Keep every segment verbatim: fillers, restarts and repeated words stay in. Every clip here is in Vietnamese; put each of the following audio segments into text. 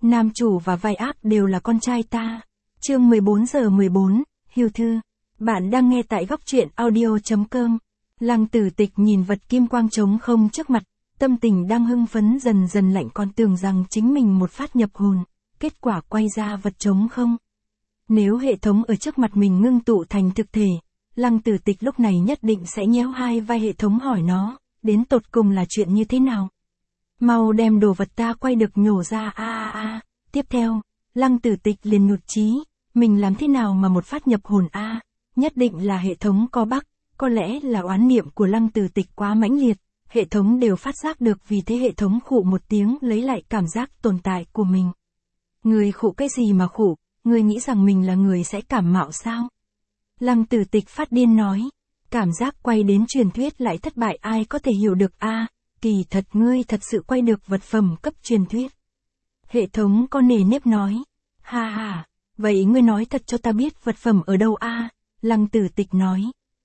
Nam chủ và vai ác đều là con trai ta. Chương mười bốn giờ mười bốn, Hiêu thư. Bạn đang nghe tại góc truyện audio chấm com. Lăng Tử Tịch nhìn vật kim quang trống không trước mặt, tâm tình đang hưng phấn dần dần lạnh, còn tưởng rằng chính mình một phát nhập hồn, kết quả quay ra vật trống không. Nếu hệ thống ở trước mặt mình ngưng tụ thành thực thể, Lăng Tử Tịch lúc này nhất định sẽ nhéo hai vai hệ thống hỏi nó, đến tột cùng là chuyện như thế nào. Mau đem đồ vật ta quay được nhổ ra a a a. Tiếp theo, Lăng Tử Tịch liền nhụt chí, mình làm thế nào mà một phát nhập hồn a, à? Nhất định là hệ thống có bug, có lẽ là oán niệm của Lăng Tử Tịch quá mãnh liệt, hệ thống đều phát giác được, vì thế hệ thống khụ một tiếng lấy lại cảm giác tồn tại của mình. Người khụ cái gì mà khụ, người nghĩ rằng mình là người sẽ cảm mạo sao? Lăng Tử Tịch phát điên nói, cảm giác quay đến truyền thuyết lại thất bại, ai có thể hiểu được a, à? Kỳ thật ngươi thật sự quay được vật phẩm cấp truyền thuyết. Hệ thống có nề nếp nói, ha ha, vậy ngươi nói thật cho ta biết vật phẩm ở đâu a? À? Lăng Tử Tịch nói,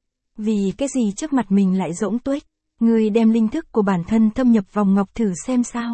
vì cái gì trước mặt mình lại rỗng tuếch, ngươi đem linh thức của bản thân thâm nhập vòng ngọc thử xem sao.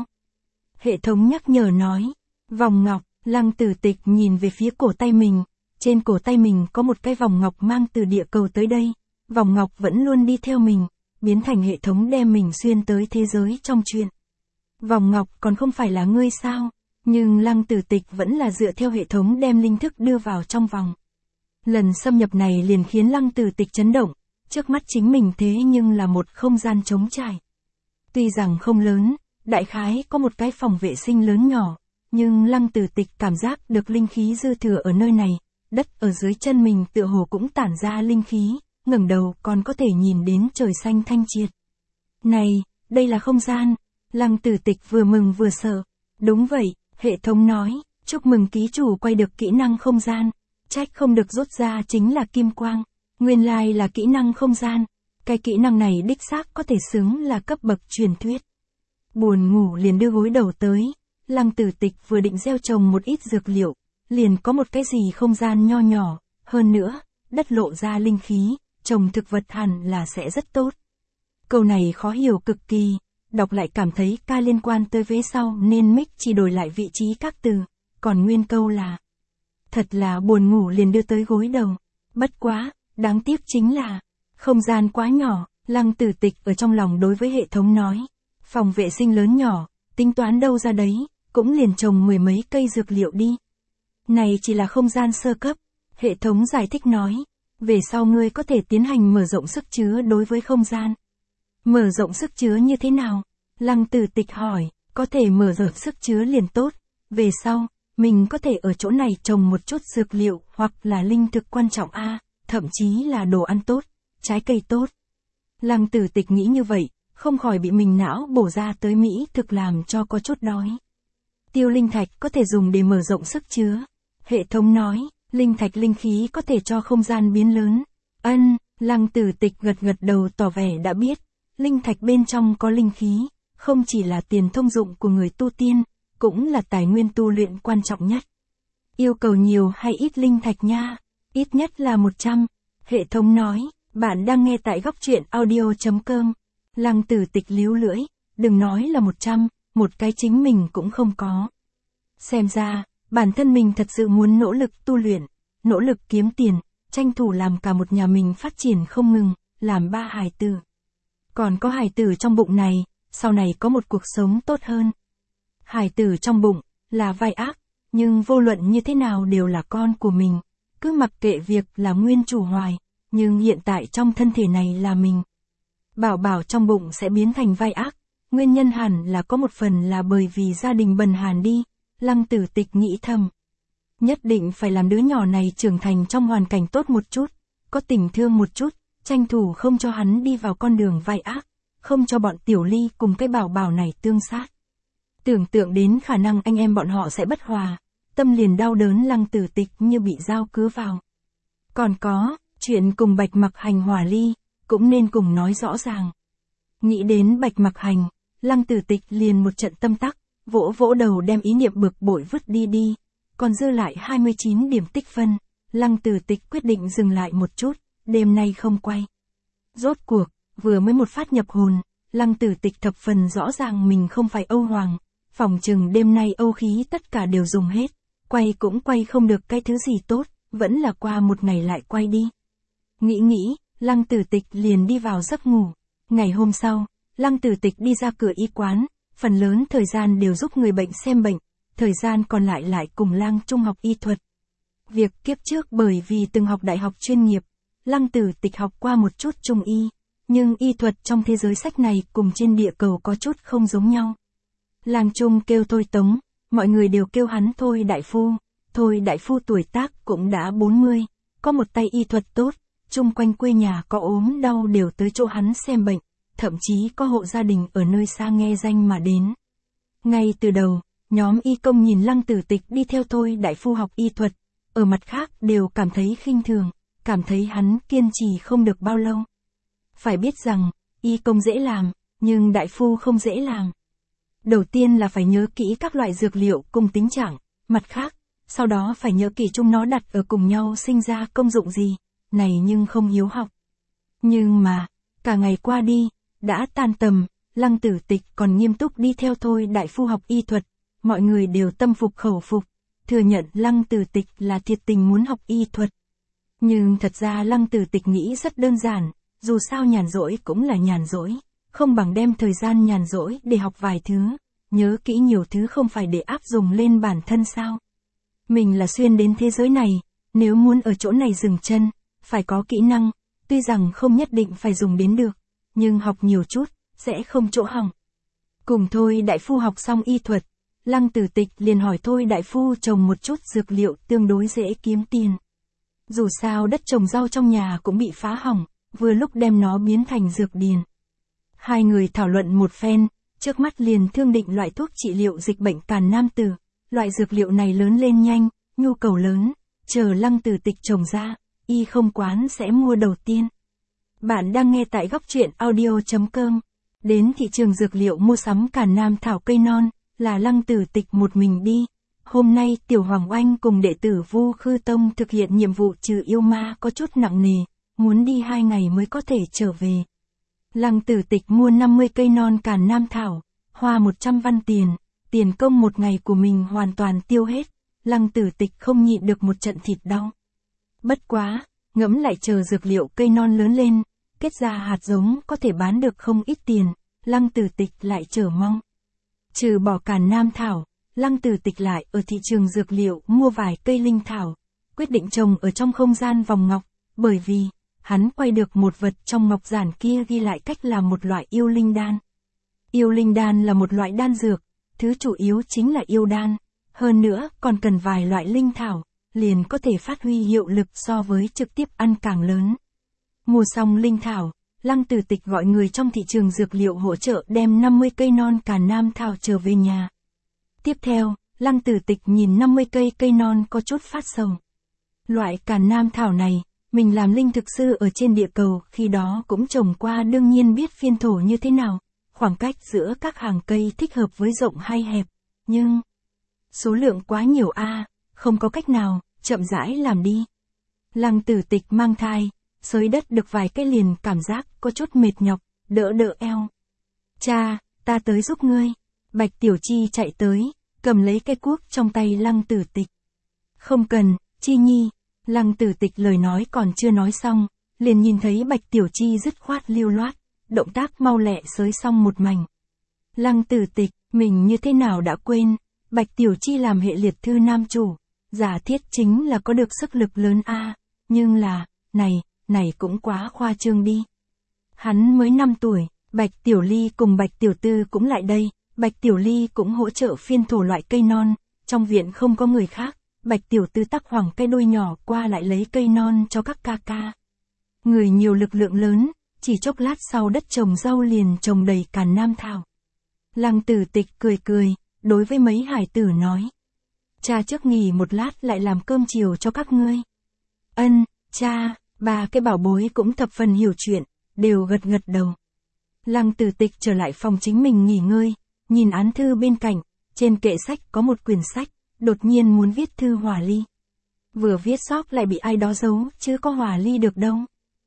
Hệ thống nhắc nhở nói, vòng ngọc. Lăng Tử Tịch nhìn về phía cổ tay mình, trên cổ tay mình có một cái vòng ngọc mang từ địa cầu tới đây, vòng ngọc vẫn luôn đi theo mình, biến thành hệ thống đem mình xuyên tới thế giới trong truyện. Vòng ngọc còn không phải là ngươi sao? Nhưng Lăng Tử Tịch vẫn là dựa theo hệ thống đem linh thức đưa vào trong vòng. Lần xâm nhập này liền khiến Lăng Tử Tịch chấn động, trước mắt chính mình thế nhưng là một không gian trống trải. Tuy rằng không lớn, đại khái có một cái phòng vệ sinh lớn nhỏ, nhưng Lăng Tử Tịch cảm giác được linh khí dư thừa ở nơi này, đất ở dưới chân mình tựa hồ cũng tản ra linh khí, ngẩng đầu còn có thể nhìn đến trời xanh thanh triệt. Này, đây là không gian. Lăng Tử Tịch vừa mừng vừa sợ. Đúng vậy, hệ thống nói, chúc mừng ký chủ quay được kỹ năng không gian, trách không được rút ra chính là kim quang, nguyên lai là kỹ năng không gian, cái kỹ năng này đích xác có thể xứng là cấp bậc truyền thuyết. Buồn ngủ liền đưa gối đầu tới. Lăng Tử Tịch vừa định gieo trồng một ít dược liệu, liền có một cái gì không gian nho nhỏ, hơn nữa, đất lộ ra linh khí, trồng thực vật hẳn là sẽ rất tốt. Câu này khó hiểu cực kỳ, đọc lại cảm thấy ca liên quan tới vế sau nên mic chỉ đổi lại vị trí các từ, còn nguyên câu là thật là buồn ngủ liền đưa tới gối đầu. Bất quá, đáng tiếc chính là không gian quá nhỏ. Lăng Tử Tịch ở trong lòng đối với hệ thống nói, phòng vệ sinh lớn nhỏ, tính toán đâu ra đấy, cũng liền trồng mười mấy cây dược liệu đi. Này chỉ là không gian sơ cấp, hệ thống giải thích nói, về sau ngươi có thể tiến hành mở rộng sức chứa đối với không gian. Mở rộng sức chứa như thế nào? Lăng Tử Tịch hỏi, có thể mở rộng sức chứa liền tốt, về sau, mình có thể ở chỗ này trồng một chút dược liệu hoặc là linh thực quan trọng a, thậm chí là đồ ăn tốt, trái cây tốt. Lăng Tử Tịch nghĩ như vậy, không khỏi bị mình não bổ ra tới Mỹ thực làm cho có chút đói. Tiêu linh thạch có thể dùng để mở rộng sức chứa. Hệ thống nói, linh thạch linh khí có thể cho không gian biến lớn. Ân, Lăng Tử Tịch gật gật đầu tỏ vẻ đã biết. Linh thạch bên trong có linh khí, không chỉ là tiền thông dụng của người tu tiên, cũng là tài nguyên tu luyện quan trọng nhất. Yêu cầu nhiều hay ít linh thạch nha? Ít nhất là một trăm. Hệ thống nói, bạn đang nghe tại góc truyện audio chấm com. Lăng Tử Tịch líu lưỡi, đừng nói là một trăm, một cái chính mình cũng không có. Xem ra, bản thân mình thật sự muốn nỗ lực tu luyện, nỗ lực kiếm tiền, tranh thủ làm cả một nhà mình phát triển không ngừng, làm ba hài tử. Còn có hài tử trong bụng này, sau này có một cuộc sống tốt hơn. Hài tử trong bụng, là vai ác, nhưng vô luận như thế nào đều là con của mình, cứ mặc kệ việc là nguyên chủ hoài, nhưng hiện tại trong thân thể này là mình. Bảo bảo trong bụng sẽ biến thành vai ác, nguyên nhân hẳn là có một phần là bởi vì gia đình bần hàn đi. Lăng Tử Tịch nghĩ thầm, nhất định phải làm đứa nhỏ này trưởng thành trong hoàn cảnh tốt một chút, có tình thương một chút, tranh thủ không cho hắn đi vào con đường vai ác, không cho bọn Tiểu Ly cùng cái bảo bảo này tương sát. Tưởng tượng đến khả năng anh em bọn họ sẽ bất hòa, tâm liền đau đớn. Lăng Tử Tịch như bị dao cứa vào. Còn có, chuyện cùng Bạch Mặc Hành hòa ly, cũng nên cùng nói rõ ràng. Nghĩ đến Bạch Mặc Hành, Lăng Tử Tịch liền một trận tâm tắc, vỗ vỗ đầu đem ý niệm bực bội vứt đi đi, còn dư lại hai mươi chín điểm tích phân. Lăng Tử Tịch quyết định dừng lại một chút, đêm nay không quay. Rốt cuộc, vừa mới một phát nhập hồn, Lăng Tử Tịch thập phần rõ ràng mình không phải Âu Hoàng, phòng chừng đêm nay âu khí tất cả đều dùng hết, quay cũng quay không được cái thứ gì tốt, vẫn là qua một ngày lại quay đi. Nghĩ nghĩ, Lăng Tử Tịch liền đi vào giấc ngủ. Ngày hôm sau, Lăng Tử Tịch đi ra cửa y quán, phần lớn thời gian đều giúp người bệnh xem bệnh, thời gian còn lại lại cùng Lăng Trung học y thuật. Việc kiếp trước bởi vì từng học đại học chuyên nghiệp, Lăng Tử Tịch học qua một chút trung y, nhưng y thuật trong thế giới sách này cùng trên địa cầu có chút không giống nhau. Làng Trung kêu Thôi Tống, mọi người đều kêu hắn Thôi Đại Phu. Thôi Đại Phu tuổi tác cũng đã bốn mươi, có một tay y thuật tốt, chung quanh quê nhà có ốm đau đều tới chỗ hắn xem bệnh, thậm chí có hộ gia đình ở nơi xa nghe danh mà đến. Ngay từ đầu, nhóm y công nhìn Lăng Tử Tịch đi theo Thôi Đại Phu học y thuật, ở mặt khác đều cảm thấy khinh thường, cảm thấy hắn kiên trì không được bao lâu. Phải biết rằng, y công dễ làm, nhưng đại phu không dễ làm. Đầu tiên là phải nhớ kỹ các loại dược liệu cùng tính trạng, mặt khác, sau đó phải nhớ kỹ chúng nó đặt ở cùng nhau sinh ra công dụng gì, này nhưng không hiếu học. Nhưng mà, cả ngày qua đi, đã tan tầm, Lăng Tử Tịch còn nghiêm túc đi theo Thôi Đại Phu học y thuật, mọi người đều tâm phục khẩu phục, thừa nhận Lăng Tử Tịch là thiệt tình muốn học y thuật. Nhưng thật ra Lăng Tử Tịch nghĩ rất đơn giản, dù sao nhàn rỗi cũng là nhàn rỗi, không bằng đem thời gian nhàn rỗi để học vài thứ, nhớ kỹ nhiều thứ không phải để áp dụng lên bản thân sao. Mình là xuyên đến thế giới này, nếu muốn ở chỗ này dừng chân, phải có kỹ năng, tuy rằng không nhất định phải dùng đến được, nhưng học nhiều chút, sẽ không chỗ hỏng. Cùng Thôi Đại Phu học xong y thuật, Lăng Tử Tịch liền hỏi Thôi Đại Phu trồng một chút dược liệu tương đối dễ kiếm tiền. Dù sao đất trồng rau trong nhà cũng bị phá hỏng, vừa lúc đem nó biến thành dược điền. Hai người thảo luận một phen, trước mắt liền thương định loại thuốc trị liệu dịch bệnh càn nam tử. Loại dược liệu này lớn lên nhanh, nhu cầu lớn, chờ Lăng Tử Tịch trồng ra, y không quán sẽ mua đầu tiên. Bạn đang nghe tại góc truyện audio chấm com. Đến thị trường dược liệu mua sắm càn nam thảo cây non, là Lăng Tử Tịch một mình đi. Hôm nay Tiểu Hoàng Oanh cùng đệ tử Vu Khư Tông thực hiện nhiệm vụ trừ yêu ma có chút nặng nề, muốn đi hai ngày mới có thể trở về. Lăng Tử Tịch mua năm mươi cây non càn nam thảo, hoa một trăm văn tiền, tiền công một ngày của mình hoàn toàn tiêu hết, Lăng Tử Tịch không nhịn được một trận thịt đau. Bất quá, ngẫm lại chờ dược liệu cây non lớn lên, kết ra hạt giống có thể bán được không ít tiền, Lăng Tử Tịch lại chờ mong. Trừ bỏ càn nam thảo, Lăng Tử Tịch lại ở thị trường dược liệu mua vài cây linh thảo, quyết định trồng ở trong không gian vòng ngọc, bởi vì, hắn quay được một vật trong ngọc giản kia ghi lại cách làm một loại yêu linh đan. Yêu linh đan là một loại đan dược, thứ chủ yếu chính là yêu đan, hơn nữa còn cần vài loại linh thảo, liền có thể phát huy hiệu lực so với trực tiếp ăn càng lớn. Mua xong linh thảo, Lăng Tử Tịch gọi người trong thị trường dược liệu hỗ trợ đem năm mươi cây non càn nam thảo trở về nhà. Tiếp theo, Lăng Tử Tịch nhìn năm mươi cây cây non có chút phát sầu. Loại càn nam thảo này, mình làm linh thực sư ở trên địa cầu khi đó cũng trồng qua, đương nhiên biết phiên thổ như thế nào, khoảng cách giữa các hàng cây thích hợp với rộng hay hẹp, nhưng số lượng quá nhiều a, không có cách nào, chậm rãi làm đi. Lăng Tử Tịch mang thai, xới đất được vài cái liền cảm giác có chút mệt nhọc, đỡ đỡ eo. Cha, ta tới giúp ngươi. Bạch Tiểu Chi chạy tới, cầm lấy cái cuốc trong tay Lăng Tử Tịch. Không cần, Chi Nhi. Lăng Tử Tịch lời nói còn chưa nói xong, liền nhìn thấy Bạch Tiểu Chi dứt khoát lưu loát, động tác mau lẹ xới xong một mảnh. Lăng Tử Tịch, mình như thế nào đã quên, Bạch Tiểu Chi làm hệ liệt thư nam chủ, giả thiết chính là có được sức lực lớn a, nhưng là, này, này cũng quá khoa trương đi. Hắn mới năm tuổi, Bạch Tiểu Ly cùng Bạch Tiểu Tư cũng lại đây, Bạch Tiểu Ly cũng hỗ trợ phiên thổ loại cây non, trong viện không có người khác, Bạch Tiểu Tư tắc hoảng cái đuôi nhỏ qua lại lấy cây non cho các ca ca. Người nhiều lực lượng lớn, chỉ chốc lát sau đất trồng rau liền trồng đầy càn nam thảo. Lăng Tử Tịch cười cười, đối với mấy hải tử nói. Cha trước nghỉ một lát lại làm cơm chiều cho các ngươi. Ân, cha, ba cái bảo bối cũng thập phần hiểu chuyện, đều gật gật đầu. Lăng Tử Tịch trở lại phòng chính mình nghỉ ngơi, nhìn án thư bên cạnh, trên kệ sách có một quyển sách, đột nhiên muốn viết thư hòa ly. Vừa viết sót lại bị ai đó giấu, chứ có hòa ly được đâu.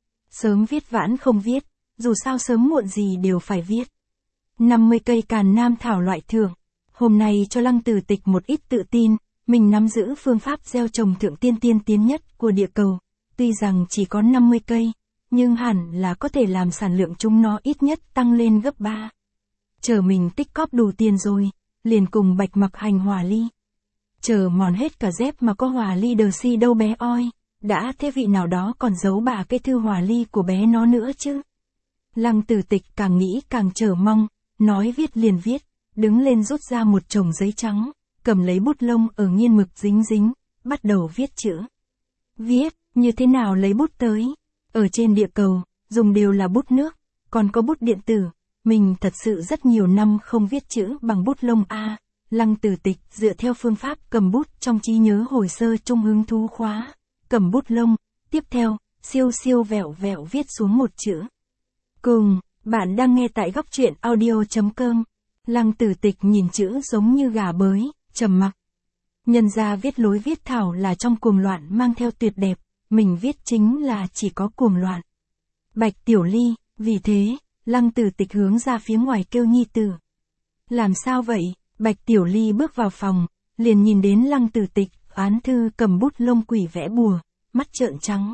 Sớm viết vãn không viết, dù sao sớm muộn gì đều phải viết. năm mươi cây càn nam thảo loại thưởng. Hôm nay cho Lăng Tử Tịch một ít tự tin, mình nắm giữ phương pháp gieo trồng thượng tiên tiên tiến nhất của địa cầu. Tuy rằng chỉ có năm mươi cây, nhưng hẳn là có thể làm sản lượng chúng nó ít nhất tăng lên gấp ba. Chờ mình tích cóp đủ tiền rồi, liền cùng Bạch Mặc hành hòa ly. Chờ mòn hết cả dép mà có hòa ly đờ si đâu bé oi, đã thế vị nào đó còn giấu bà cái thư hòa ly của bé nó nữa chứ. Lăng Tử Tịch càng nghĩ càng chờ mong, nói viết liền viết, đứng lên rút ra một chồng giấy trắng, cầm lấy bút lông ở nghiên mực dính dính, bắt đầu viết chữ. Viết, như thế nào lấy bút tới? Ở trên địa cầu, dùng đều là bút nước, còn có bút điện tử. Mình thật sự rất nhiều năm không viết chữ bằng bút lông a. Lăng Tử Tịch dựa theo phương pháp cầm bút trong trí nhớ hồi sơ trung hứng thú khóa, cầm bút lông, tiếp theo, siêu siêu vẹo vẹo viết xuống một chữ. Cùng, bạn đang nghe tại góc truyện audio chấm com. Lăng Tử Tịch nhìn chữ giống như gà bới, trầm mặc. Nhân ra viết lối viết thảo là trong cuồng loạn mang theo tuyệt đẹp, mình viết chính là chỉ có cuồng loạn. Bạch Tiểu Ly, vì thế, Lăng Tử Tịch hướng ra phía ngoài kêu nhi tử. Làm sao vậy? Bạch Tiểu Ly bước vào phòng, liền nhìn đến Lăng Tử Tịch, án thư cầm bút lông quỷ vẽ bùa, mắt trợn trắng.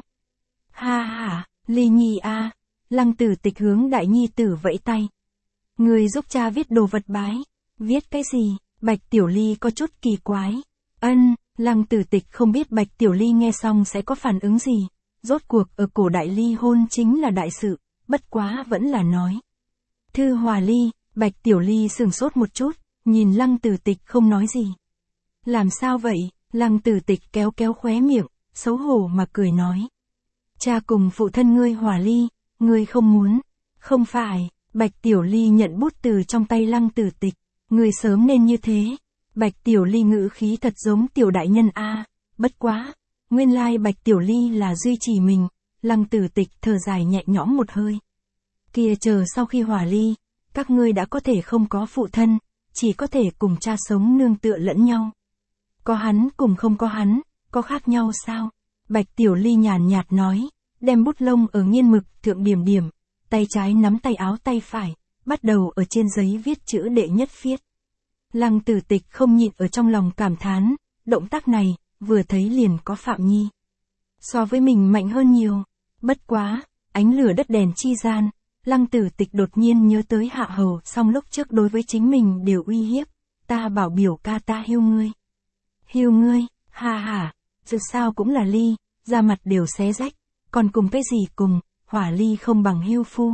Ha ha, Ly Nhi a, Lăng Tử Tịch hướng đại nhi tử vẫy tay. Người giúp cha viết đồ vật bái, viết cái gì? Bạch Tiểu Ly có chút kỳ quái. Ân, Lăng Tử Tịch không biết Bạch Tiểu Ly nghe xong sẽ có phản ứng gì. Rốt cuộc ở cổ đại ly hôn chính là đại sự, bất quá vẫn là nói. Thư hòa ly, Bạch Tiểu Ly sửng sốt một chút, nhìn Lăng Tử Tịch không nói gì. Làm sao vậy? Lăng Tử Tịch kéo kéo khóe miệng, xấu hổ mà cười nói. Cha cùng phụ thân ngươi hòa ly, ngươi không muốn. Không phải, Bạch Tiểu Ly nhận bút từ trong tay Lăng Tử Tịch. Ngươi sớm nên như thế. Bạch Tiểu Ly ngữ khí thật giống tiểu đại nhân a. Bất quá, nguyên lai Bạch Tiểu Ly là duy trì mình. Lăng Tử Tịch thở dài nhẹ nhõm một hơi. Kia chờ sau khi hòa ly, các ngươi đã có thể không có phụ thân, chỉ có thể cùng cha sống nương tựa lẫn nhau. Có hắn cùng không có hắn, có khác nhau sao? Bạch Tiểu Ly nhàn nhạt nói, đem bút lông ở nghiên mực thượng điểm điểm, tay trái nắm tay áo tay phải, bắt đầu ở trên giấy viết chữ đệ nhất phiết. Lăng Tử Tịch không nhịn ở trong lòng cảm thán, động tác này, vừa thấy liền có Phạm Nhi. So với mình mạnh hơn nhiều, bất quá, ánh lửa đất đèn chi gian, Lăng Tử Tịch đột nhiên nhớ tới Hạ Hầu song lúc trước đối với chính mình đều uy hiếp, ta bảo biểu ca ta hiu ngươi. Hiu ngươi, ha ha, dù sao cũng là ly, da mặt đều xé rách, còn cùng cái gì cùng, hỏa ly không bằng hiu phu.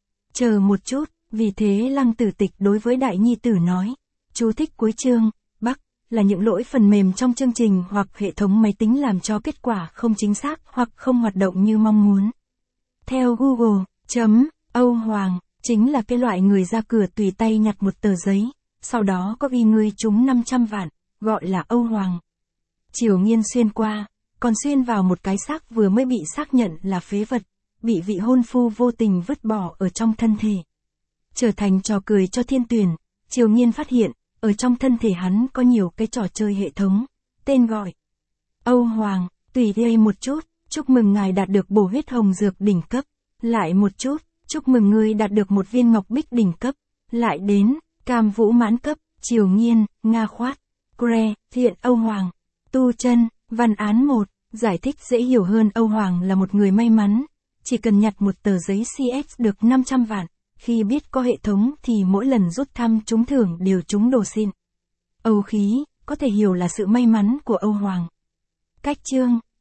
Chờ một chút, vì thế Lăng Tử Tịch đối với đại nhi tử nói, chú thích cuối chương, Bắc, là những lỗi phần mềm trong chương trình hoặc hệ thống máy tính làm cho kết quả không chính xác hoặc không hoạt động như mong muốn. Theo Google, chấm, Âu Hoàng, chính là cái loại người ra cửa tùy tay nhặt một tờ giấy, sau đó có ghi người trúng năm trăm vạn, gọi là Âu Hoàng. Triều Nghiên xuyên qua, còn xuyên vào một cái xác vừa mới bị xác nhận là phế vật, bị vị hôn phu vô tình vứt bỏ ở trong thân thể. Trở thành trò cười cho thiên tuyển, Triều Nghiên phát hiện, ở trong thân thể hắn có nhiều cái trò chơi hệ thống, tên gọi Âu Hoàng, tùy đây một chút, chúc mừng ngài đạt được bổ huyết hồng dược đỉnh cấp, lại một chút, chúc mừng ngươi đạt được một viên ngọc bích đỉnh cấp, lại đến, cam vũ mãn cấp, Triều Nghiên, Nga khoát, Cre, thiện Âu Hoàng, tu chân, văn án một, giải thích dễ hiểu hơn Âu Hoàng là một người may mắn, chỉ cần nhặt một tờ giấy xê ích được năm trăm vạn, khi biết có hệ thống thì mỗi lần rút thăm trúng thưởng đều trúng đồ xịn. Âu khí, có thể hiểu là sự may mắn của Âu Hoàng. Cách chương